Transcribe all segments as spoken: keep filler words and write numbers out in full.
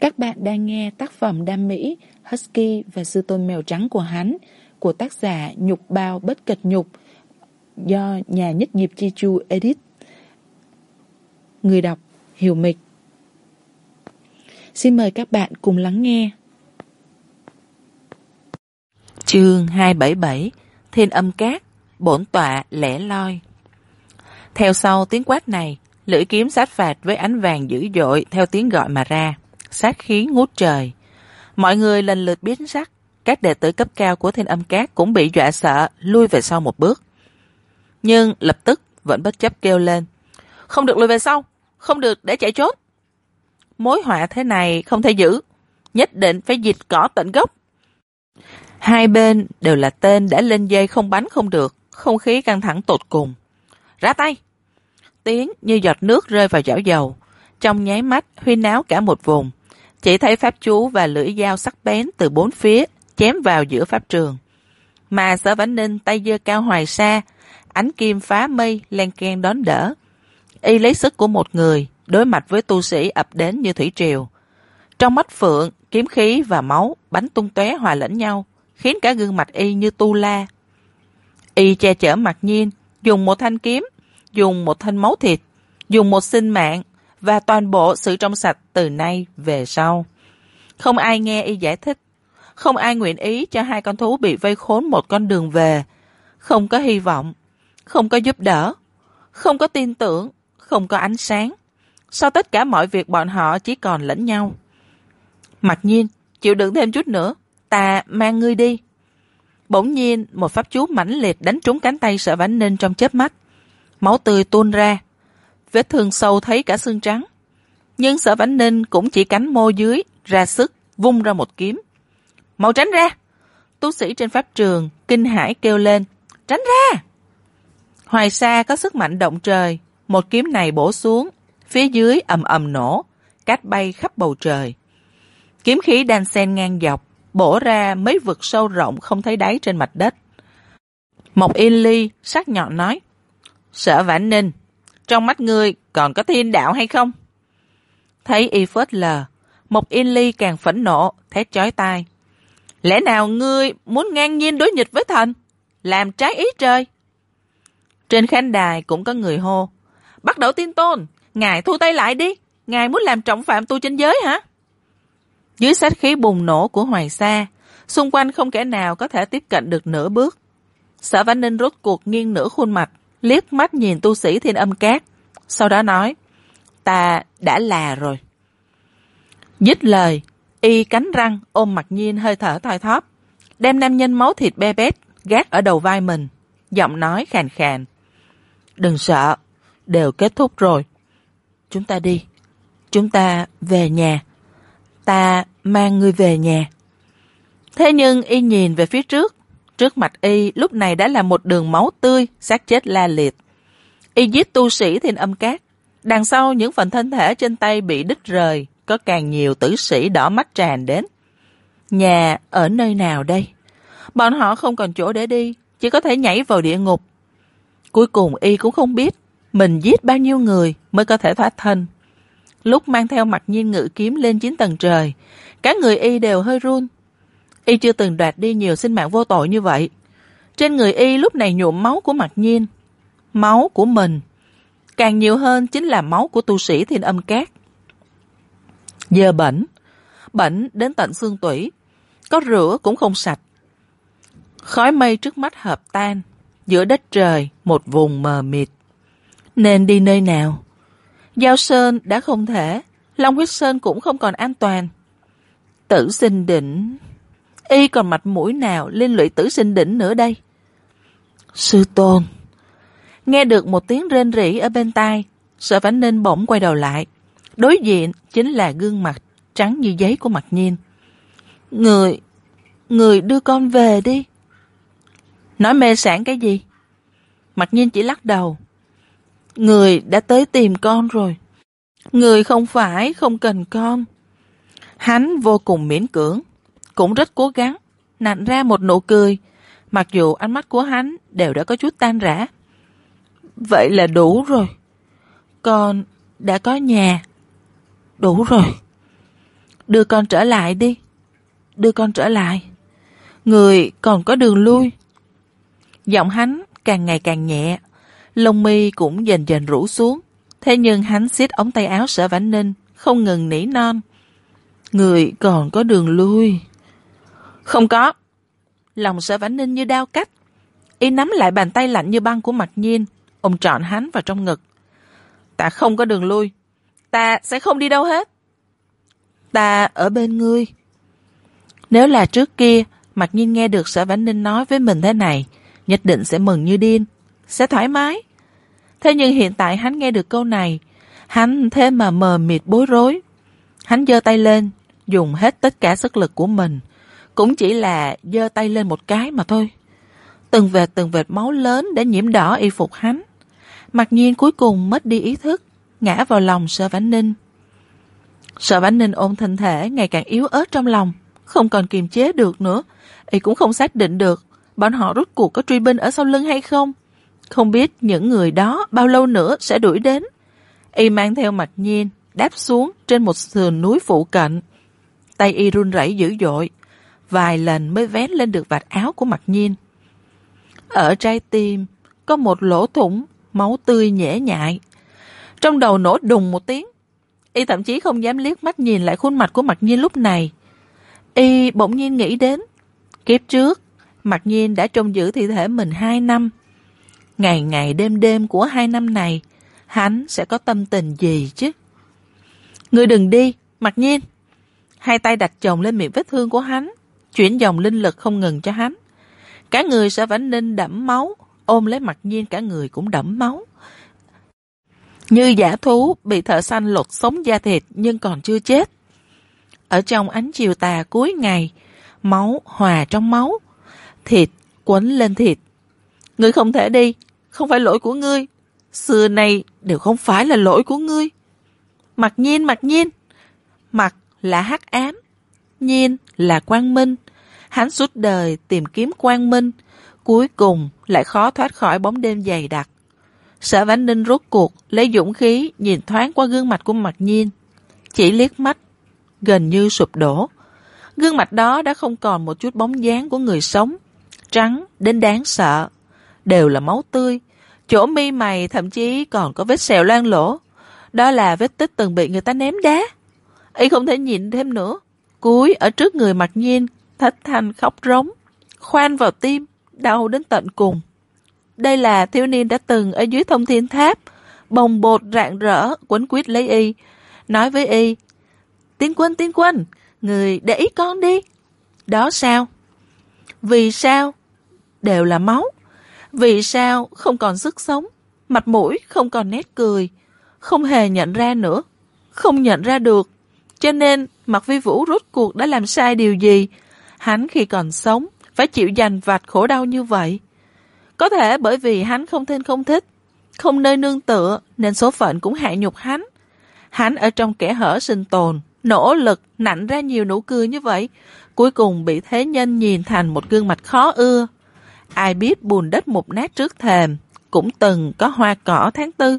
Các bạn đang nghe tác phẩm đam mỹ Husky và sư tôn mèo trắng của hắn của tác giả Nhục Bao Bất Cật Nhục do nhà nhất nghiệp Chi Chu edit. Người đọc Hiểu Mịch. Xin mời các bạn cùng lắng nghe. Chương hai trăm bảy mươi bảy. Thiên Âm Cát, bổn tọa lẻ loi. Theo sau tiếng quát này, lưỡi kiếm sát phạt với ánh vàng dữ dội theo tiếng gọi mà ra, sát khí ngút trời. Mọi người lần lượt biến sắc, các đệ tử cấp cao của Thiên Âm Cát cũng bị dọa sợ, lui về sau một bước. Nhưng lập tức vẫn bất chấp kêu lên: không được lùi về sau, không được để chạy trốn. Mối họa thế này không thể giữ, nhất định phải diệt cỏ tận gốc. Hai bên đều là tên đã lên dây không bắn không được, không khí căng thẳng tột cùng. Ra tay! Tiếng như giọt nước rơi vào chảo dầu, trong nháy mắt huyên náo cả một vùng. Chỉ thấy pháp chú và lưỡi dao sắc bén từ bốn phía chém vào giữa pháp trường. Mà Sở Vãn Ninh tay giơ cao hoài sa, ánh kim phá mây len keng đón đỡ. Y lấy sức của một người đối mặt với tu sĩ ập đến như thủy triều. Trong mắt phượng, kiếm khí và máu bắn tung tóe hòa lẫn nhau, khiến cả gương mặt y như tu la. Y che chở Mặc Nhiên, dùng một thanh kiếm, dùng một thanh máu thịt, dùng một sinh mạng và toàn bộ sự trong sạch từ nay về sau. Không ai nghe y giải thích, không ai nguyện ý cho hai con thú bị vây khốn một con đường về. Không có hy vọng, không có giúp đỡ, không có tin tưởng, không có ánh sáng. Sau tất cả mọi việc bọn họ chỉ còn lẫn nhau. Mặc Nhiên, chịu đựng thêm chút nữa, ta mang ngươi đi. Bỗng nhiên một pháp chú mãnh liệt đánh trúng cánh tay Sở Vãn Ninh trong chớp mắt. Máu tươi tuôn ra, vết thương sâu thấy cả xương trắng. Nhưng Sở Vãn Ninh cũng chỉ cắn môi dưới, ra sức vung ra một kiếm. Mau tránh ra! Tu sĩ trên pháp trường kinh hãi kêu lên, tránh ra! Hoài sa có sức mạnh động trời, một kiếm này bổ xuống, phía dưới ầm ầm nổ, cát bay khắp bầu trời. Kiếm khí đan xen ngang dọc, bổ ra mấy vực sâu rộng không thấy đáy trên mặt đất. Mộc Yên Ly sắc nhọn nói, Sở Vãn Ninh, trong mắt ngươi còn có thiên đạo hay không? Thấy y phớt lờ, Mộc Yên Ly càng phẫn nộ, thét chói tai. Lẽ nào ngươi muốn ngang nhiên đối nghịch với thần, làm trái ý trời? Trên khán đài cũng có người hô, Bắt Đầu Tiên Tôn, ngài thu tay lại đi, ngài muốn làm trọng phạm tu chân giới hả? Dưới sát khí bùng nổ của Hoài Sa, xung quanh không kẻ nào có thể tiếp cận được nửa bước. Sở Vãn Ninh rốt cuộc nghiêng nửa khuôn mặt, liếc mắt nhìn tu sĩ Thiên Âm Cát, sau đó nói, ta đã là rồi. Dứt lời, y cắn răng ôm Mặc Nhiên hơi thở thoi thóp, đem nam nhân máu thịt be bét gác ở đầu vai mình, giọng nói khàn khàn. Đừng sợ, đều kết thúc rồi. Chúng ta đi, chúng ta về nhà. Ta mang ngươi về nhà. Thế nhưng y nhìn về phía trước, trước mặt y lúc này đã là một đường máu tươi, xác chết la liệt. Y giết tu sĩ Thiên Âm Cát, đằng sau những phần thân thể trên tay bị đứt rời, có càng nhiều tử sĩ đỏ mắt tràn đến. Nhà ở nơi nào đây? Bọn họ không còn chỗ để đi, chỉ có thể nhảy vào địa ngục. Cuối cùng y cũng không biết mình giết bao nhiêu người mới có thể thoát thân. Lúc mang theo Mặc Nhiên ngự kiếm lên chín tầng trời, cả người y đều hơi run. Y chưa từng đoạt đi nhiều sinh mạng vô tội như vậy. Trên người y lúc này nhuộm máu của Mặc Nhiên, máu của mình. Càng nhiều hơn chính là máu của tu sĩ Thiên Âm Cát. Dơ bẩn, bẩn đến tận xương tủy, có rửa cũng không sạch. Khói mây trước mắt hợp tan, giữa đất trời một vùng mờ mịt. Nên đi nơi nào? Giao Sơn đã không thể, Long Huyết Sơn cũng không còn an toàn. Tử Sinh Đỉnh, y còn mặt mũi nào liên lụy Tử Sinh Đỉnh nữa đây? Sư tôn. Nghe được một tiếng rên rỉ ở bên tai, Sở Vãn Ninh bỗng quay đầu lại. Đối diện chính là gương mặt trắng như giấy của Mặc Nhiên. Người, người đưa con về đi. Nói mê sảng cái gì? Mặc Nhiên chỉ lắc đầu. Người đã tới tìm con rồi. Người không phải không cần con. Hắn vô cùng miễn cưỡng, cũng rất cố gắng, nặn ra một nụ cười, mặc dù ánh mắt của hắn đều đã có chút tan rã. Vậy là đủ rồi. Con đã có nhà. Đủ rồi. Đưa con trở lại đi. Đưa con trở lại. Người còn có đường lui. Giọng hắn càng ngày càng nhẹ, lông mi cũng dần dần rũ xuống. Thế nhưng hắn siết ống tay áo Sở Vãn Ninh, không ngừng nỉ non. Người còn có đường lui. Không có. Lòng Sở Vãn Ninh như đao cắt. Y nắm lại bàn tay lạnh như băng của Mặc Nhiên, ôm trọn hắn vào trong ngực. Ta không có đường lui. Ta sẽ không đi đâu hết. Ta ở bên ngươi. Nếu là trước kia, Mặc Nhiên nghe được Sở Vãn Ninh nói với mình thế này, nhất định sẽ mừng như điên, sẽ thoải mái. Thế nhưng hiện tại hắn nghe được câu này, hắn thế mà mờ mịt bối rối. Hắn giơ tay lên, dùng hết tất cả sức lực của mình, cũng chỉ là giơ tay lên một cái mà thôi. Từng vệt từng vệt máu lớn đã nhiễm đỏ y phục hắn. Mặc Nhiên cuối cùng mất đi ý thức, ngã vào lòng Sở Vãn Ninh. Sở Vãn Ninh ôm thân thể ngày càng yếu ớt trong lòng, không còn kiềm chế được nữa. Y cũng không xác định được bọn họ rốt cuộc có truy binh ở sau lưng hay không. Không biết những người đó bao lâu nữa sẽ đuổi đến. Y mang theo Mặc Nhiên đáp xuống trên một sườn núi phụ cận. Tay y run rẩy dữ dội, vài lần mới vén lên được vạt áo của Mặc Nhiên. Ở trái tim có một lỗ thủng, máu tươi nhễ nhại. Trong đầu nổ đùng một tiếng. Y thậm chí không dám liếc mắt nhìn lại khuôn mặt của Mặc Nhiên lúc này. Y bỗng nhiên nghĩ đến kiếp trước Mặc Nhiên đã trông giữ thi thể mình hai năm. Ngày ngày đêm đêm của hai năm này, hắn sẽ có tâm tình gì chứ? Ngươi đừng đi, Mặc Nhiên. Hai tay đặt chồng lên miệng vết thương của hắn, chuyển dòng linh lực không ngừng cho hắn. Cả người Sở Vãn Ninh đẫm máu, ôm lấy Mặc Nhiên cả người cũng đẫm máu. Như dã thú bị thợ săn lột sống da thịt nhưng còn chưa chết. Ở trong ánh chiều tà cuối ngày, máu hòa trong máu, thịt quấn lên thịt. Ngươi không thể đi, không phải lỗi của ngươi. Xưa nay đều không phải là lỗi của ngươi. Mặc Nhiên, Mặc Nhiên. Mặc là hắc ám, Nhiên là quang minh. Hắn suốt đời tìm kiếm quang minh, cuối cùng lại khó thoát khỏi bóng đêm dày đặc. Sở Vãn Ninh rốt cuộc lấy dũng khí nhìn thoáng qua gương mặt của Mặc Nhiên, chỉ liếc mắt, gần như sụp đổ. Gương mặt đó đã không còn một chút bóng dáng của người sống, trắng đến đáng sợ, đều là máu tươi. Chỗ mi mày thậm chí còn có vết sẹo loang lỗ, đó là vết tích từng bị người ta ném đá. Y không thể nhịn thêm nữa, cúi ở trước người Mặc Nhiên, thất thanh khóc rống, khoan vào tim, đau đến tận cùng. Đây là thiếu niên đã từng ở dưới Thông Thiên Tháp, bồng bột rạng rỡ quấn quýt lấy y, nói với y: Tiên Quân, Tiên Quân, người để ý con đi. Đó sao? Vì sao? Đều là máu. Vì sao không còn sức sống, mặt mũi không còn nét cười, không hề nhận ra nữa, không nhận ra được. Cho nên Mạc Vi Vũ rốt cuộc đã làm sai điều gì? Hắn khi còn sống phải chịu dằn vặt khổ đau như vậy. Có thể bởi vì hắn không tên không thích, không nơi nương tựa, nên số phận cũng hạ nhục hắn. Hắn ở trong kẻ hở sinh tồn, nỗ lực nặn ra nhiều nụ cười như vậy, cuối cùng bị thế nhân nhìn thành một gương mặt khó ưa. Ai biết bùn đất mục nát trước thềm cũng từng có hoa cỏ tháng tư.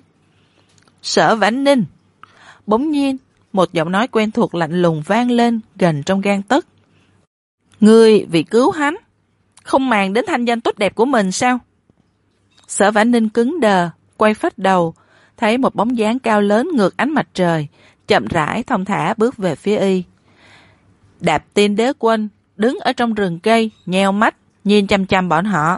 Sở Vãn Ninh. Bỗng nhiên một giọng nói quen thuộc lạnh lùng vang lên gần trong gang tấc. Ngươi vì cứu hắn không màng đến thanh danh tốt đẹp của mình sao? Sở Vãn Ninh cứng đờ, quay phách đầu, thấy một bóng dáng cao lớn ngược ánh mặt trời, chậm rãi thong thả bước về phía y. Đạp Tiên Đế Quân đứng ở trong rừng cây, nheo mắt nhìn chăm chăm bọn họ.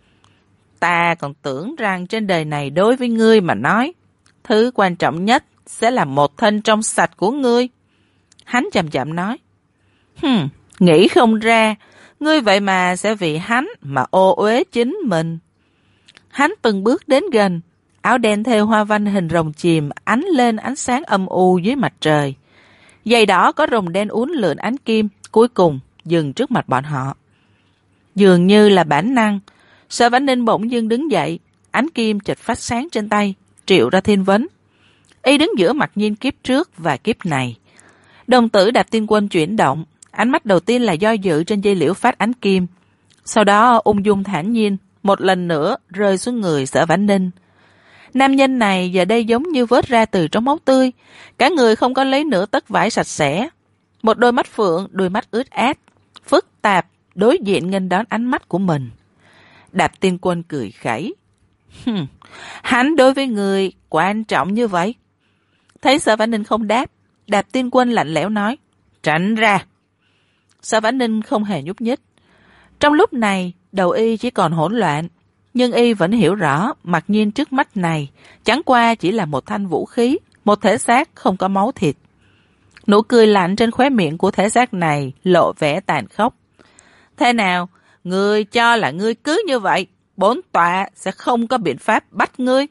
Ta còn tưởng rằng trên đời này đối với ngươi mà nói, thứ quan trọng nhất sẽ là một thân trong sạch của ngươi. Hắn chậm chậm nói. Hừm, nghĩ không ra, ngươi vậy mà sẽ vì hắn mà ô uế chính mình. Hắn từng bước đến gần, áo đen thêu hoa văn hình rồng chìm ánh lên ánh sáng âm u dưới mặt trời. Giày đỏ có rồng đen uốn lượn ánh kim, cuối cùng dừng trước mặt bọn họ. Dường như là bản năng, Sở Vãn Ninh bỗng dưng đứng dậy, ánh kim chợt phát sáng trên tay, triệu ra thiên vấn. Y đứng giữa Mặc Nhiên kiếp trước và kiếp này. Đồng tử Đạp Tiên Quân chuyển động, ánh mắt đầu tiên là do dự trên dây liễu phát ánh kim. Sau đó ung dung thản nhiên, một lần nữa rơi xuống người Sở Vãn Ninh. Nam nhân này giờ đây giống như vớt ra từ trong máu tươi, cả người không có lấy nửa tấc vải sạch sẽ. Một đôi mắt phượng, đôi mắt ướt át, phức tạp, đối diện nghênh đón ánh mắt của mình. Đạp Tiên Quân cười khẩy. Hắn đối với người quan trọng như vậy. Thấy Sở Vãn Ninh không đáp, Đạp Tiên Quân lạnh lẽo nói, tránh ra. Sở Vãn Ninh không hề nhúc nhích. Trong lúc này, đầu y chỉ còn hỗn loạn, nhưng y vẫn hiểu rõ Mặc Nhiên trước mắt này chẳng qua chỉ là một thanh vũ khí, một thể xác không có máu thịt. Nụ cười lạnh trên khóe miệng của thể xác này lộ vẻ tàn khốc. Thế nào, ngươi cho là ngươi cứ như vậy, bổn tọa sẽ không có biện pháp bắt ngươi?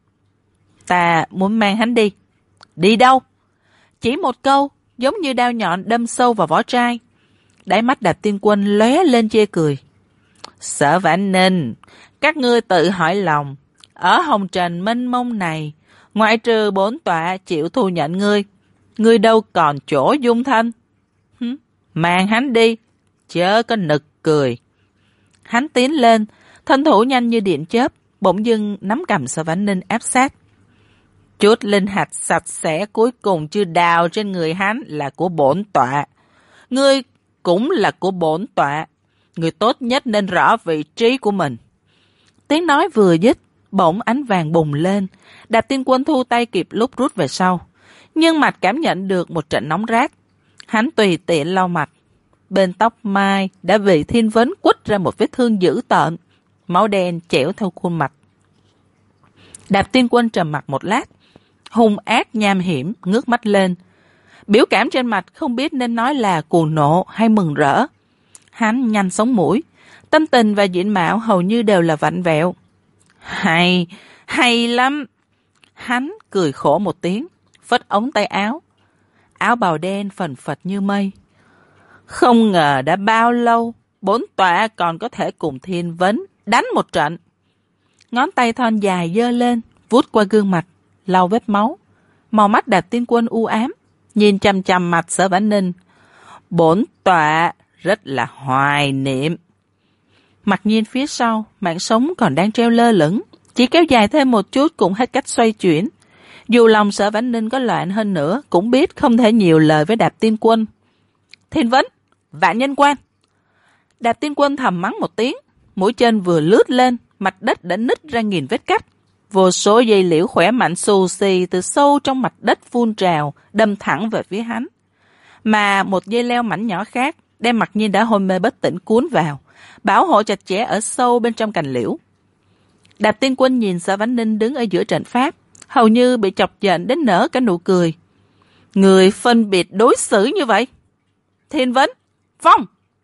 Ta muốn mang hắn đi. Đi đâu? Chỉ một câu, giống như đao nhọn đâm sâu vào vỏ trai. Đáy mắt Đạp Tiên Quân lóe lên chê cười. Sở Vãn Ninh, các ngươi tự hỏi lòng, ở hồng trần mênh mông này, ngoại trừ bổn tọa chịu thu nhận ngươi, ngươi đâu còn chỗ dung thân. Hứ, mang hắn đi, chớ có nực cười. Hắn tiến lên, thân thủ nhanh như điện chớp, bỗng dưng nắm cầm Sở Vãn Ninh áp sát. Chút linh hạch sạch sẽ cuối cùng chưa đào trên người hắn là của bổn tọa. Ngươi cũng là của bổn tọa. Người tốt nhất nên rõ vị trí của mình. Tiếng nói vừa dứt, bỗng ánh vàng bùng lên. Đạp Tiên Quân thu tay kịp lúc rút về sau. Nhưng mặt cảm nhận được một trận nóng rát. Hắn tùy tiện lau mặt. Bên tóc mai đã bị Thiên Vấn quất ra một vết thương dữ tợn. Máu đen chẻo theo khuôn mặt. Đạp Tiên Quân trầm mặt một lát. Hung ác nham hiểm ngước mắt lên. Biểu cảm trên mặt không biết nên nói là cuồng nộ hay mừng rỡ. Hắn nhanh sống mũi. Tâm tình và diện mạo hầu như đều là vặn vẹo. Hay, hay lắm. Hắn cười khổ một tiếng, phất ống tay áo. Áo bào đen phần phật như mây. Không ngờ đã bao lâu, bổn tọa còn có thể cùng Thiên Vấn đánh một trận. Ngón tay thon dài giơ lên, vuốt qua gương mặt, lau vết máu. Màu mắt Đạp Tiên Quân u ám, nhìn chằm chằm mặt Sở Vãn Ninh. Bổn tọa rất là hoài niệm. Mặc Nhiên phía sau, mạng sống còn đang treo lơ lửng, chỉ kéo dài thêm một chút cũng hết cách xoay chuyển. Dù lòng Sở Vãn Ninh có loạn hơn nữa, cũng biết không thể nhiều lời với Đạp Tiên Quân. Thiên Vấn, Vạn Nhân Quan. Đạp Tiên Quân thầm mắng một tiếng, mũi chân vừa lướt lên, mặt đất đã nứt ra nghìn vết cắt. Vô số dây liễu khỏe mạnh xù xì từ sâu trong mặt đất phun trào, đâm thẳng về phía hắn. Mà một dây leo mảnh nhỏ khác, đem Mặc Nhiên đã hôn mê bất tỉnh cuốn vào, bảo hộ chặt chẽ ở sâu bên trong cành liễu. Đạp Tiên Quân nhìn Sở Vãn Ninh đứng ở giữa trận pháp, hầu như bị chọc giận đến nở cả nụ cười. Người phân biệt đối xử như vậy. Thiên Vấn, phong!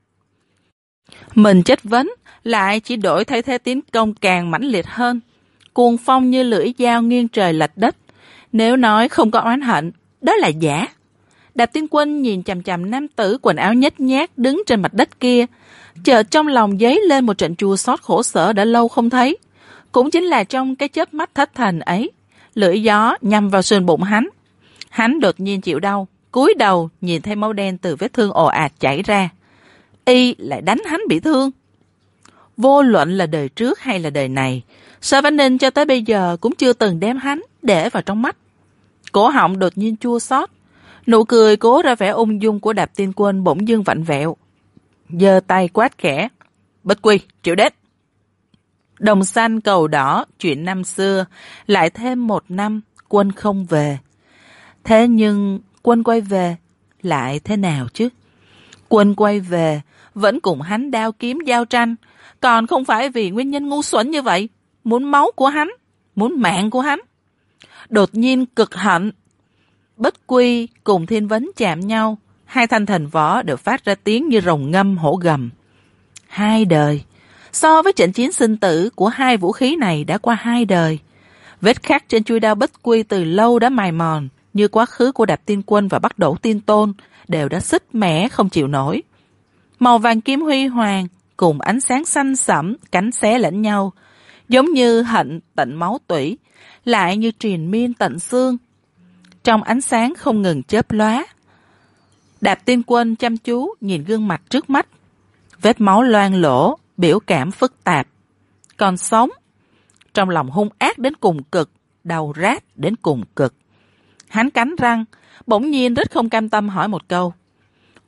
Mình chất vấn, lại chỉ đổi thay thế tiến công càng mãnh liệt hơn. Cuồng phong như lưỡi dao nghiêng trời lệch đất. Nếu nói không có oán hận, đó là giả. Đạp Tiên Quân nhìn chằm chằm nam tử quần áo nhếch nhác đứng trên mặt đất kia, chợt trong lòng dấy lên một trận chua xót khổ sở đã lâu không thấy. Cũng chính là trong cái chớp mắt thất thần ấy, lưỡi gió nhằm vào sườn bụng hắn. Hắn đột nhiên chịu đau, cúi đầu nhìn thấy máu đen từ vết thương ồ ạt chảy ra. Y lại đánh hắn bị thương. Vô luận là đời trước hay là đời này, Sở Vãn Ninh cho tới bây giờ cũng chưa từng đem hắn để vào trong mắt. Cổ họng đột nhiên chua xót, nụ cười cố ra vẻ ung dung của Đạp Tiên Quân bỗng dưng vặn vẹo. Giơ tay quát khẽ, Bích Quy, triệu đến. Đồng xanh cầu đỏ, chuyện năm xưa, lại thêm một năm, quân không về. Thế nhưng quân quay về, lại thế nào chứ? Quân quay về, vẫn cùng hắn đao kiếm giao tranh, còn không phải vì nguyên nhân ngu xuẩn như vậy, muốn máu của hắn, muốn mạng của hắn. Đột nhiên cực hận. Bích Quy cùng Thiên Vấn chạm nhau, hai thanh thần võ đều phát ra tiếng như rồng ngâm hổ gầm. Hai đời. So với trận chiến sinh tử của hai vũ khí này đã qua hai đời. Vết khắc trên chuôi đao Bích Quy từ lâu đã mài mòn, như quá khứ của Đạp Tiên Quân và Bắc Đổ Tiên Tôn đều đã xích mẻ không chịu nổi. Màu vàng kim huy hoàng cùng ánh sáng xanh sẫm cánh xé lẫn nhau, giống như hận tận máu tủy, lại như triền miên tận xương. Trong ánh sáng không ngừng chớp lóa, Đạp Tiên Quân chăm chú nhìn gương mặt trước mắt, vết máu loang lỗ, biểu cảm phức tạp. Còn sống, trong lòng hung ác đến cùng cực, đau rát đến cùng cực. Hắn cắn răng, bỗng nhiên rất không cam tâm hỏi một câu.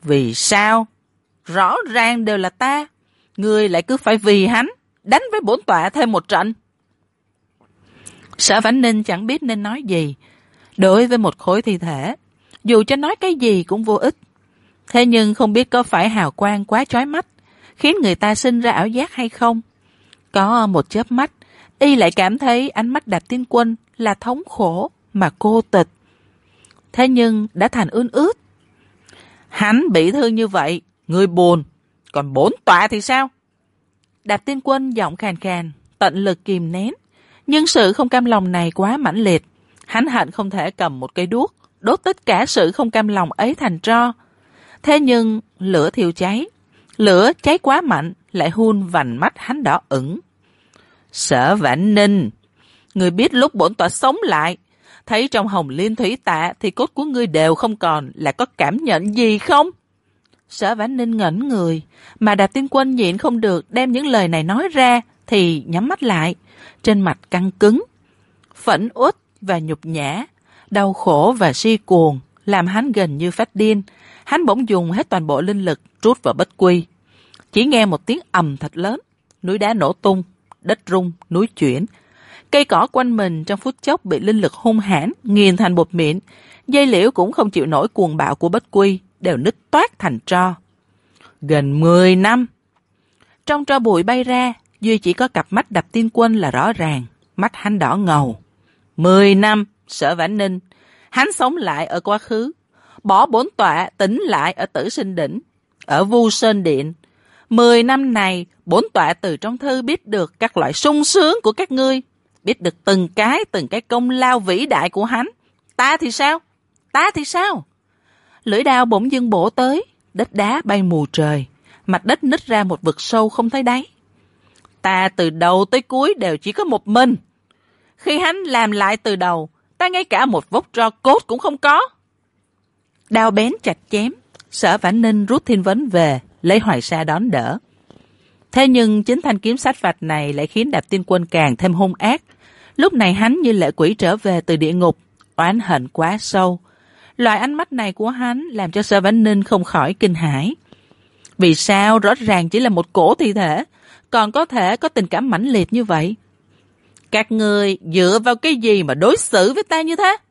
Vì sao? Rõ ràng đều là ta. Ngươi lại cứ phải vì hắn đánh với bổn tọa thêm một trận. Sở Vãn Ninh chẳng biết nên nói gì. Đối với một khối thi thể, dù cho nói cái gì cũng vô ích. Thế nhưng không biết có phải hào quang quá chói mắt, khiến người ta sinh ra ảo giác hay không? Có một chớp mắt, y lại cảm thấy ánh mắt Đạp Tiên Quân là thống khổ mà cô tịch. Thế nhưng đã thành ươn ướt. Hắn bị thương như vậy, người buồn, còn bổn tọa thì sao? Đạp Tiên Quân giọng khàn khàn, tận lực kìm nén. Nhưng sự không cam lòng này quá mãnh liệt. Hắn hận không thể cầm một cây đuốc, đốt tất cả sự không cam lòng ấy thành tro. Thế nhưng lửa thiêu cháy, lửa cháy quá mạnh, lại hun vành mắt hắn đỏ ửng. Sở Vãn Ninh, người biết lúc bổn tọa sống lại, thấy trong hồng liên thủy tạ thì cốt của ngươi đều không còn, là có cảm nhận gì không? Sở Vãn Ninh ngẩn người, mà Đạp Tiên Quân nhịn không được đem những lời này nói ra, thì nhắm mắt lại, trên mặt căng cứng. Phẫn uất và nhục nhã, đau khổ và si cuồng, làm hắn gần như phát điên. Hắn bỗng dùng hết toàn bộ linh lực trút vào bất quy. Chỉ nghe một tiếng ầm thật lớn, núi đá nổ tung, đất rung, núi chuyển. Cây cỏ quanh mình trong phút chốc bị linh lực hung hãn nghiền thành bột mịn. Dây liễu cũng không chịu nổi cuồng bạo của bất quy, đều nứt toát thành tro. Gần mười năm. Trong tro bụi bay ra, duy chỉ có cặp mắt Đạp Tiên Quân là rõ ràng, mắt hắn đỏ ngầu. Mười năm, Sở Vãn Ninh, hắn sống lại ở quá khứ, bỏ bổn tọa tỉnh lại ở Tử Sinh Đỉnh, ở Vu Sơn Điện. Mười năm này, bổn tọa từ trong thư biết được các loại sung sướng của các ngươi, biết được từng cái từng cái công lao vĩ đại của hắn. Ta thì sao? Ta thì sao? Lưỡi đao bỗng dưng bổ tới, đất đá bay mù trời, mặt đất nứt ra một vực sâu không thấy đáy. Ta từ đầu tới cuối đều chỉ có một mình. Khi hắn làm lại từ đầu, ta ngay cả một vốc tro cốt cũng không có. Đao bén chặt chém, Sở Vãn Ninh rút thiên vấn về, lấy Hoài Sa đón đỡ. Thế nhưng chính thanh kiếm sát phạt này lại khiến Đạp Tiên Quân càng thêm hung ác. Lúc này hắn như lệ quỷ trở về từ địa ngục, oán hận quá sâu. Loại ánh mắt này của hắn làm cho Sở Vãn Ninh không khỏi kinh hãi. Vì sao rõ ràng chỉ là một cổ thi thể, còn có thể có tình cảm mãnh liệt như vậy? Các người dựa vào cái gì mà đối xử với ta như thế?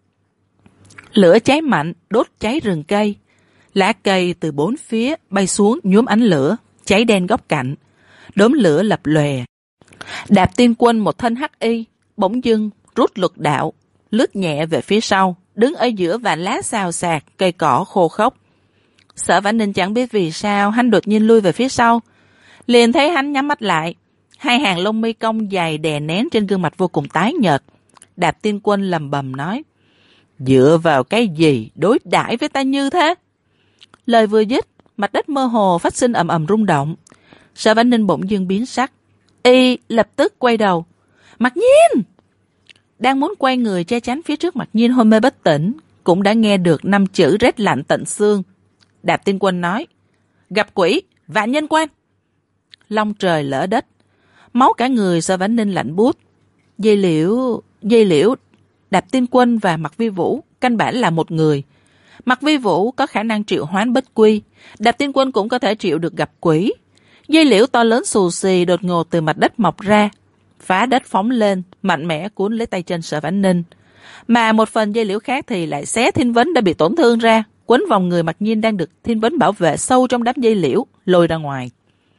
Lửa cháy mạnh, đốt cháy rừng cây. Lá cây từ bốn phía bay xuống nhuốm ánh lửa, cháy đen góc cạnh. Đốm lửa lập lòe. Đạp Tiên Quân một thân hắc y, bỗng dưng rút lực đạo, lướt nhẹ về phía sau, đứng ở giữa vạn lá xào xạc, cây cỏ khô khốc. Sở Vãn Ninh chẳng biết vì sao hắn đột nhiên lui về phía sau. Liền thấy hắn nhắm mắt lại, hai hàng lông mi cong dài đè nén trên gương mặt vô cùng tái nhợt. Đạp Tiên Quân lầm bầm nói: Dựa vào cái gì đối đãi với ta như thế? Lời vừa dứt, mặt đất mơ hồ phát sinh ầm ầm rung động. Sở Vãn Ninh bỗng dưng biến sắc, y lập tức quay đầu. Mặc Nhiên! Đang muốn quay người che chắn phía trước Mặc Nhiên hôn mê bất tỉnh, cũng đã nghe được năm chữ rét lạnh tận xương. Đạp Tiên Quân nói: Gặp quỷ, vạn nhân quan. Long trời lỡ đất, máu cả người Sở Vãn Ninh lạnh buốt. Dây liễu, dây liễu, Đạp Tiên Quân và Mạc Vi Vũ căn bản là một người. Mạc Vi Vũ có khả năng triệu hoán bất quy, Đạp Tiên Quân cũng có thể triệu được gặp quỷ. Dây liễu to lớn xù xì đột ngột từ mặt đất mọc ra, phá đất phóng lên, mạnh mẽ cuốn lấy tay chân Sở Vãn Ninh. Mà một phần dây liễu khác thì lại xé thiên vấn đã bị tổn thương ra, quấn vòng người Mặc Nhiên đang được thiên vấn bảo vệ sâu trong đám dây liễu, lôi ra ngoài.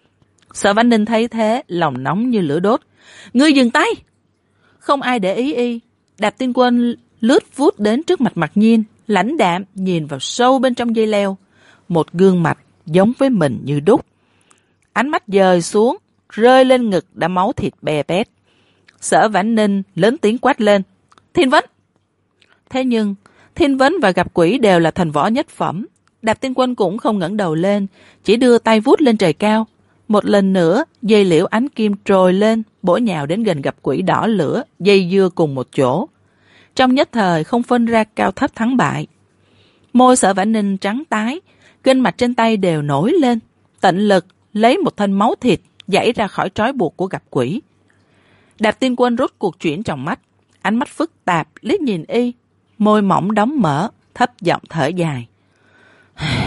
Sở Vãn Ninh thấy thế, lòng nóng như lửa đốt. Ngươi dừng tay! Không ai để ý y. Đạp Tiên Quân lướt vút đến trước mặt Mặc Nhiên, lãnh đạm nhìn vào sâu bên trong dây leo. Một gương mặt giống với mình như đúc. Ánh mắt dời xuống, rơi lên ngực đã máu thịt bè bét. Sở Vãn Ninh lớn tiếng quát lên: Thiên vấn! Thế nhưng, thiên vấn và gặp quỷ đều là thần võ nhất phẩm. Đạp Tiên Quân cũng không ngẩng đầu lên, chỉ đưa tay vút lên trời cao. Một lần nữa, dây liễu ánh kim trồi lên, bổ nhào đến gần gặp quỷ đỏ lửa, dây dưa cùng một chỗ. Trong nhất thời không phân ra cao thấp thắng bại. Môi Sở Vãn Ninh trắng tái, gân mặt trên tay đều nổi lên, tận lực lấy một thân máu thịt giãy ra khỏi trói buộc của gặp quỷ. Đạp Tiên Quân rốt cuộc chuyển trong mắt, ánh mắt phức tạp liếc nhìn y, môi mỏng đóng mở, thấp giọng thở dài.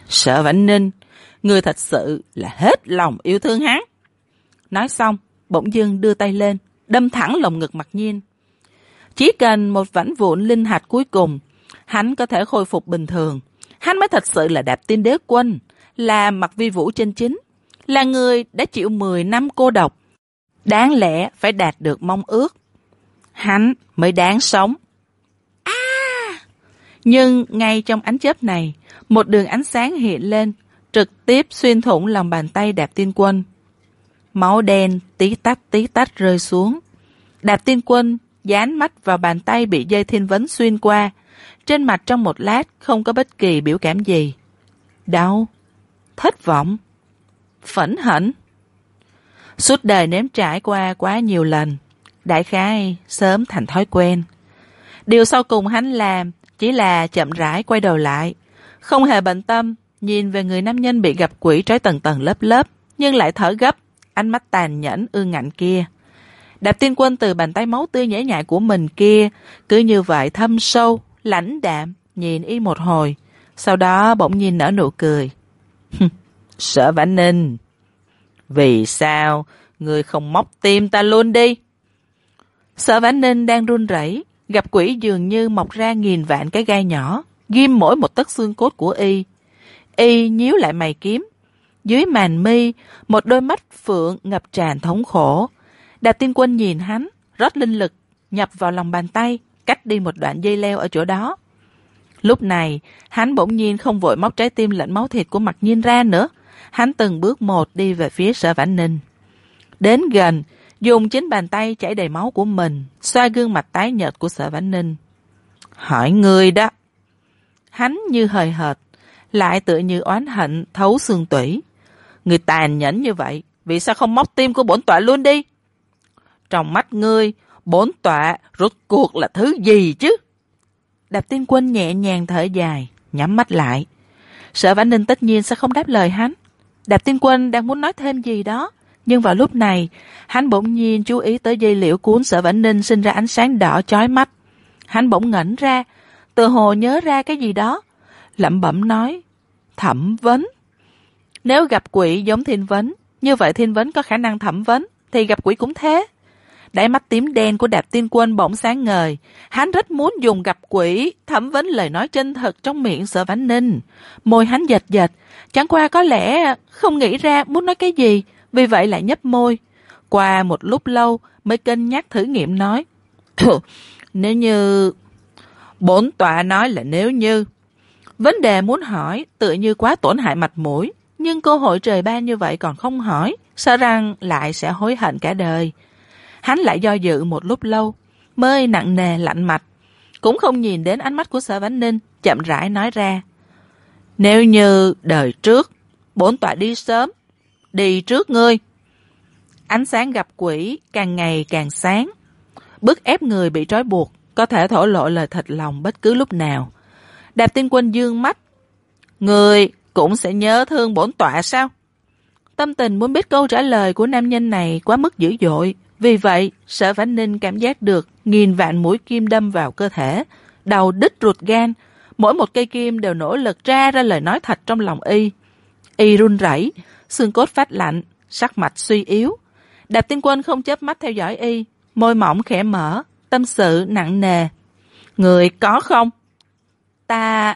Sở Vãn Ninh, ngươi thật sự là hết lòng yêu thương hắn. Nói xong, bỗng dưng đưa tay lên, đâm thẳng lồng ngực Mặc Nhiên. Chỉ cần một vãnh vụn linh hạch cuối cùng, hắn có thể khôi phục bình thường. Hắn mới thật sự là Đạp Tiên Đế Quân, là Mặc Vi Vũ chân chính, là người đã chịu mười năm cô độc. Đáng lẽ phải đạt được mong ước. Hắn mới đáng sống. À! Nhưng ngay trong ánh chớp này, một đường ánh sáng hiện lên, trực tiếp xuyên thủng lòng bàn tay Đạp Tiên Quân. Máu đen tí tách tí tách rơi xuống. Đạp Tiên Quân dán mắt vào bàn tay bị dây thiên vấn xuyên qua. Trên mặt trong một lát không có bất kỳ biểu cảm gì. Đau, thất vọng, phẫn hận. Suốt đời nếm trải qua quá nhiều lần, đại khái sớm thành thói quen. Điều sau cùng hắn làm chỉ là chậm rãi quay đầu lại, không hề bận tâm nhìn về người nam nhân bị gặp quỷ trói tầng tầng lớp lớp, nhưng lại thở gấp, ánh mắt tàn nhẫn ương ngạnh kia. Đạp Tiên Quân từ bàn tay máu tươi nhễ nhại của mình kia cứ như vậy thâm sâu, lãnh đạm nhìn y một hồi, sau đó bỗng nhiên nở nụ cười. Sở Vãn Ninh, vì sao ngươi không móc tim ta luôn đi? Sở Vãn Ninh đang run rẩy, gặp quỷ dường như mọc ra nghìn vạn cái gai nhỏ, ghim mỗi một tấc xương cốt của y. Y nhíu lại mày kiếm, dưới màn mi một đôi mắt phượng ngập tràn thống khổ. Đạp Tiên Quân nhìn hắn, rót linh lực nhập vào lòng bàn tay, cắt đi một đoạn dây leo ở chỗ đó. Lúc này, hắn bỗng nhiên không vội móc trái tim lẫn máu thịt của Mặc Nhiên ra nữa. Hắn từng bước một đi về phía Sở Vãn Ninh. Đến gần, dùng chính bàn tay chảy đầy máu của mình, xoa gương mặt tái nhợt của Sở Vãn Ninh. Hỏi ngươi đó. Hắn như hời hợt, lại tựa như oán hận thấu xương tủy. Người tàn nhẫn như vậy, vì sao không móc tim của bổn tọa luôn đi? Trong mắt ngươi, bổn tọa rốt cuộc là thứ gì chứ? Đạp Tiên Quân nhẹ nhàng thở dài, nhắm mắt lại. Sở Vãn Ninh tất nhiên sẽ không đáp lời hắn. Đạp Tiên Quân đang muốn nói thêm gì đó, nhưng vào lúc này, hắn bỗng nhiên chú ý tới dây liễu cuốn Sở Vãn Ninh sinh ra ánh sáng đỏ chói mắt. Hắn bỗng ngẩn ra, tự hồ nhớ ra cái gì đó, lẩm bẩm nói, thẩm vấn. Nếu gặp quỷ giống thiên vấn, như vậy thiên vấn có khả năng thẩm vấn, thì gặp quỷ cũng thế. Đáy mắt tím đen của Đạp Tiên Quân bỗng sáng ngời. Hắn rất muốn dùng gặp quỷ thẩm vấn lời nói chân thật trong miệng Sở Vãn Ninh. Môi hắn giật giật, chẳng qua có lẽ không nghĩ ra muốn nói cái gì, vì vậy lại nhấp môi. Qua một lúc lâu mới cân nhắc thử nghiệm nói, nếu như... Bổn tọa nói là nếu như... Vấn đề muốn hỏi tựa như quá tổn hại mặt mũi, nhưng cơ hội trời ban như vậy còn không hỏi, sợ rằng lại sẽ hối hận cả đời. Hắn lại do dự một lúc lâu, mới nặng nề lạnh mặt, cũng không nhìn đến ánh mắt của Sở Vãn Ninh, chậm rãi nói ra. Nếu như đời trước, bổn tọa đi sớm, đi trước ngươi. Ánh sáng gặp quỷ càng ngày càng sáng, bức ép người bị trói buộc, có thể thổ lộ lời thật lòng bất cứ lúc nào. Đạp Tiên Quân dương mắt, người cũng sẽ nhớ thương bổn tọa sao? Tâm tình muốn biết câu trả lời của nam nhân này quá mức dữ dội. Vì vậy, Sở Vãn Ninh cảm giác được nghìn vạn mũi kim đâm vào cơ thể, đầu đứt ruột gan, mỗi một cây kim đều nỗ lực ra ra lời nói thật trong lòng y. Y run rẩy, xương cốt phát lạnh, sắc mặt suy yếu. Đạp Tiên Quân không chớp mắt theo dõi y, môi mỏng khẽ mở, tâm sự nặng nề. Người có không? Ta...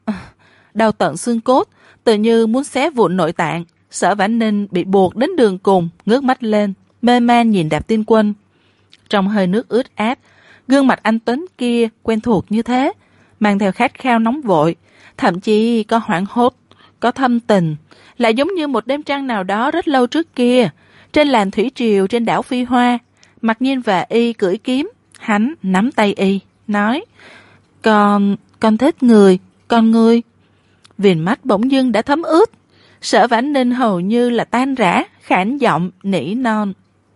Đau tận xương cốt, tự như muốn xé vụn nội tạng. Sở Vãn Ninh bị buộc đến đường cùng, ngước mắt lên, mê man nhìn Đạp Tiên Quân. Trong hơi nước ướt át, gương mặt anh Tuấn kia quen thuộc như thế, mang theo khát khao nóng vội, thậm chí có hoảng hốt, có thâm tình, lại giống như một đêm trăng nào đó rất lâu trước kia, trên làn thủy triều trên đảo Phi Hoa. Mặc Nhiên và y cưỡi kiếm, hắn nắm tay y, nói, Con, con thích người, con ngươi. Viền mắt bỗng dưng đã thấm ướt. Sở Vãn Ninh hầu như là tan rã, khản giọng nỉ non.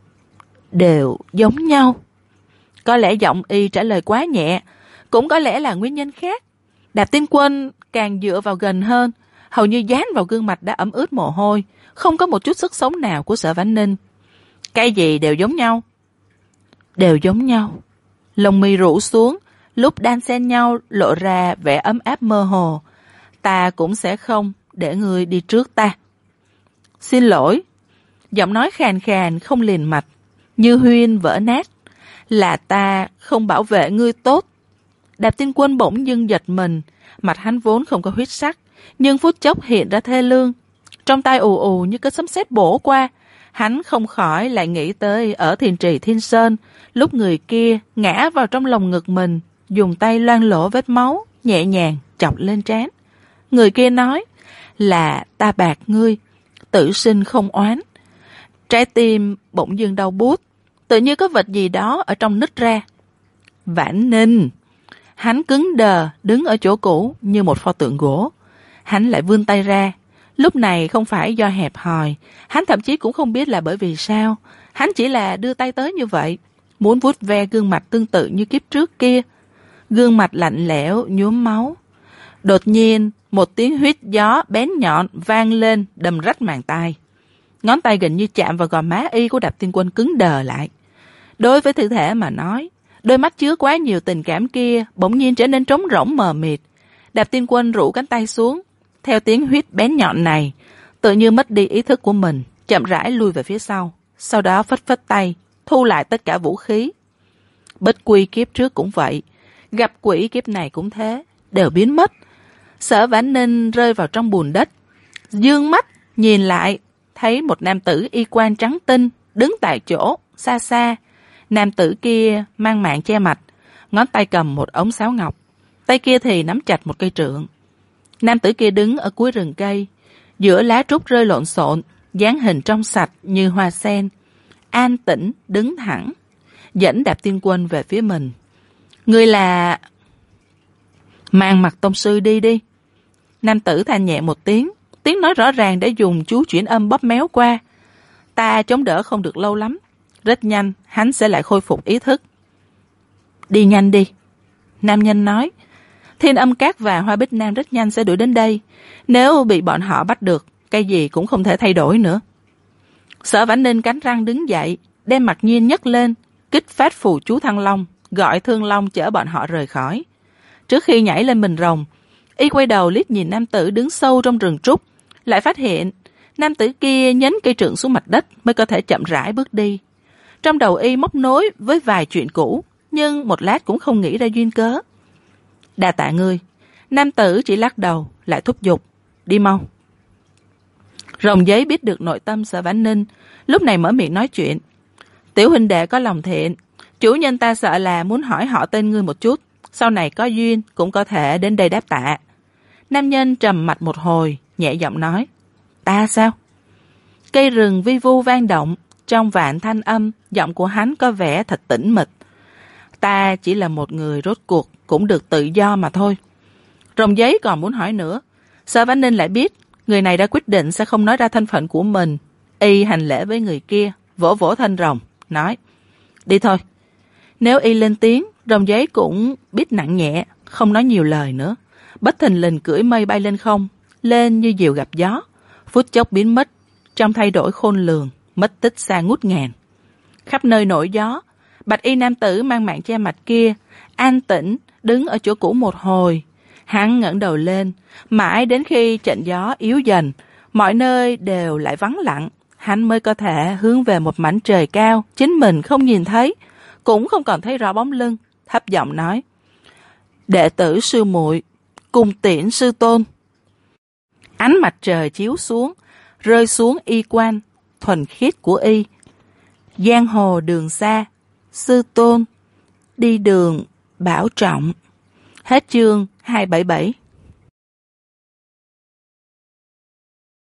Đều giống nhau. Có lẽ giọng y trả lời quá nhẹ, cũng có lẽ là nguyên nhân khác. Đạp Tiên Quân càng dựa vào gần hơn, hầu như dán vào gương mặt đã ẩm ướt mồ hôi, không có một chút sức sống nào của Sở Vãn Ninh. Cái gì đều giống nhau? Đều giống nhau. Lông mi rũ xuống, lúc đan xen nhau lộ ra vẻ ấm áp mơ hồ. Ta cũng sẽ không để ngươi đi trước ta. Xin lỗi. Giọng nói khàn khàn không liền mạch, như huyên vỡ nát. Là ta không bảo vệ ngươi tốt. Đạp Thiên Quân bỗng dưng giật mình, mặt hắn vốn không có huyết sắc, nhưng phút chốc hiện ra thê lương. Trong tai ù ù như có sấm sét bổ qua, hắn không khỏi lại nghĩ tới ở Thiền Trì Thiên Sơn, lúc người kia ngã vào trong lồng ngực mình, dùng tay loang lổ vết máu, nhẹ nhàng chọc lên trán. Người kia nói là ta bạc ngươi, tử sinh không oán. Trái tim bỗng dưng đau buốt, tự như có vật gì đó ở trong nứt ra. Vãn Ninh. Hắn cứng đờ đứng ở chỗ cũ như một pho tượng gỗ. Hắn lại vươn tay ra. Lúc này không phải do hẹp hòi, hắn thậm chí cũng không biết là bởi vì sao. Hắn chỉ là đưa tay tới như vậy, muốn vuốt ve gương mặt tương tự như kiếp trước kia. Gương mặt lạnh lẽo, nhuốm máu. Đột nhiên, một tiếng huýt gió bén nhọn vang lên đầm rách màng tai. Ngón tay gần như chạm vào gò má y của Đạp Thiên Quân cứng đờ lại. Đối với thi thể mà nói, đôi mắt chứa quá nhiều tình cảm kia bỗng nhiên trở nên trống rỗng mờ mịt. Đạp Thiên Quân rũ cánh tay xuống, theo tiếng huýt bén nhọn này, tự như mất đi ý thức của mình, chậm rãi lui về phía sau. Sau đó phất phất tay, thu lại tất cả vũ khí. Bích Quy kiếp trước cũng vậy, gặp quỷ kiếp này cũng thế, đều biến mất. Sở Vãn Ninh rơi vào trong bùn đất, dương mắt nhìn lại, thấy một nam tử y quan trắng tinh đứng tại chỗ xa xa. Nam tử kia mang mạng che mặt, ngón tay cầm một ống sáo ngọc, tay kia thì nắm chặt một cây trượng. Nam tử kia đứng ở cuối rừng cây, giữa lá trúc rơi lộn xộn, dáng hình trong sạch như hoa sen, an tĩnh đứng thẳng, dẫn Đạp Thiên Quân về phía mình. Ngươi là... Mang mặt tông sư đi đi. Nam tử than nhẹ một tiếng, tiếng nói rõ ràng để dùng chú chuyển âm bóp méo qua. Ta chống đỡ không được lâu lắm, rất nhanh hắn sẽ lại khôi phục ý thức. Đi nhanh đi. Nam nhân nói. Thiên Âm Các và Hoa Bích Nam rất nhanh sẽ đuổi đến đây. Nếu bị bọn họ bắt được, cái gì cũng không thể thay đổi nữa. Sở Vãn Ninh cắn răng đứng dậy, đem Mặc Nhiên nhấc lên, kích phát phù chú Thăng Long, gọi Thương Long chở bọn họ rời khỏi. Trước khi nhảy lên mình rồng, y quay đầu liếc nhìn nam tử đứng sâu trong rừng trúc, lại phát hiện nam tử kia nhấn cây trượng xuống mặt đất mới có thể chậm rãi bước đi. Trong đầu y móc nối với vài chuyện cũ, nhưng một lát cũng không nghĩ ra duyên cớ. Đa tạ ngươi. Nam tử chỉ lắc đầu, lại thúc giục. Đi mau. Rồng giấy biết được nội tâm Sở Vãn Ninh, lúc này mở miệng nói chuyện. Tiểu huynh đệ có lòng thiện, chủ nhân ta sợ là muốn hỏi họ tên ngươi một chút, sau này có duyên cũng có thể đến đây đáp tạ. Nam nhân trầm mặt một hồi, nhẹ giọng nói. Ta sao? Cây rừng vi vu vang động, trong vạn thanh âm, giọng của hắn có vẻ thật tĩnh mịch. Ta chỉ là một người rốt cuộc cũng được tự do mà thôi. Rồng giấy còn muốn hỏi nữa. Sở Vãn Ninh lại biết người này đã quyết định sẽ không nói ra thân phận của mình. Y hành lễ với người kia, vỗ vỗ thân rồng, nói. Đi thôi. Nếu y lên tiếng, rồng giấy cũng biết nặng nhẹ, không nói nhiều lời nữa. Bất thình lình cưỡi mây bay lên không, lên như diều gặp gió, phút chốc biến mất, trong thay đổi khôn lường, mất tích xa ngút ngàn. Khắp nơi nổi gió, bạch y nam tử mang mạng che mặt kia, an tĩnh, đứng ở chỗ cũ một hồi. Hắn ngẩng đầu lên, mãi đến khi trận gió yếu dần, mọi nơi đều lại vắng lặng, hắn mới có thể hướng về một mảnh trời cao, chính mình không nhìn thấy, cũng không còn thấy rõ bóng lưng, thấp giọng nói. Đệ tử sư muội cùng tiễn sư tôn. Ánh mặt trời chiếu xuống, rơi xuống y quan, thuần khiết của y. Giang hồ đường xa, sư tôn, đi đường, bảo trọng. Hết chương hai trăm bảy mươi bảy.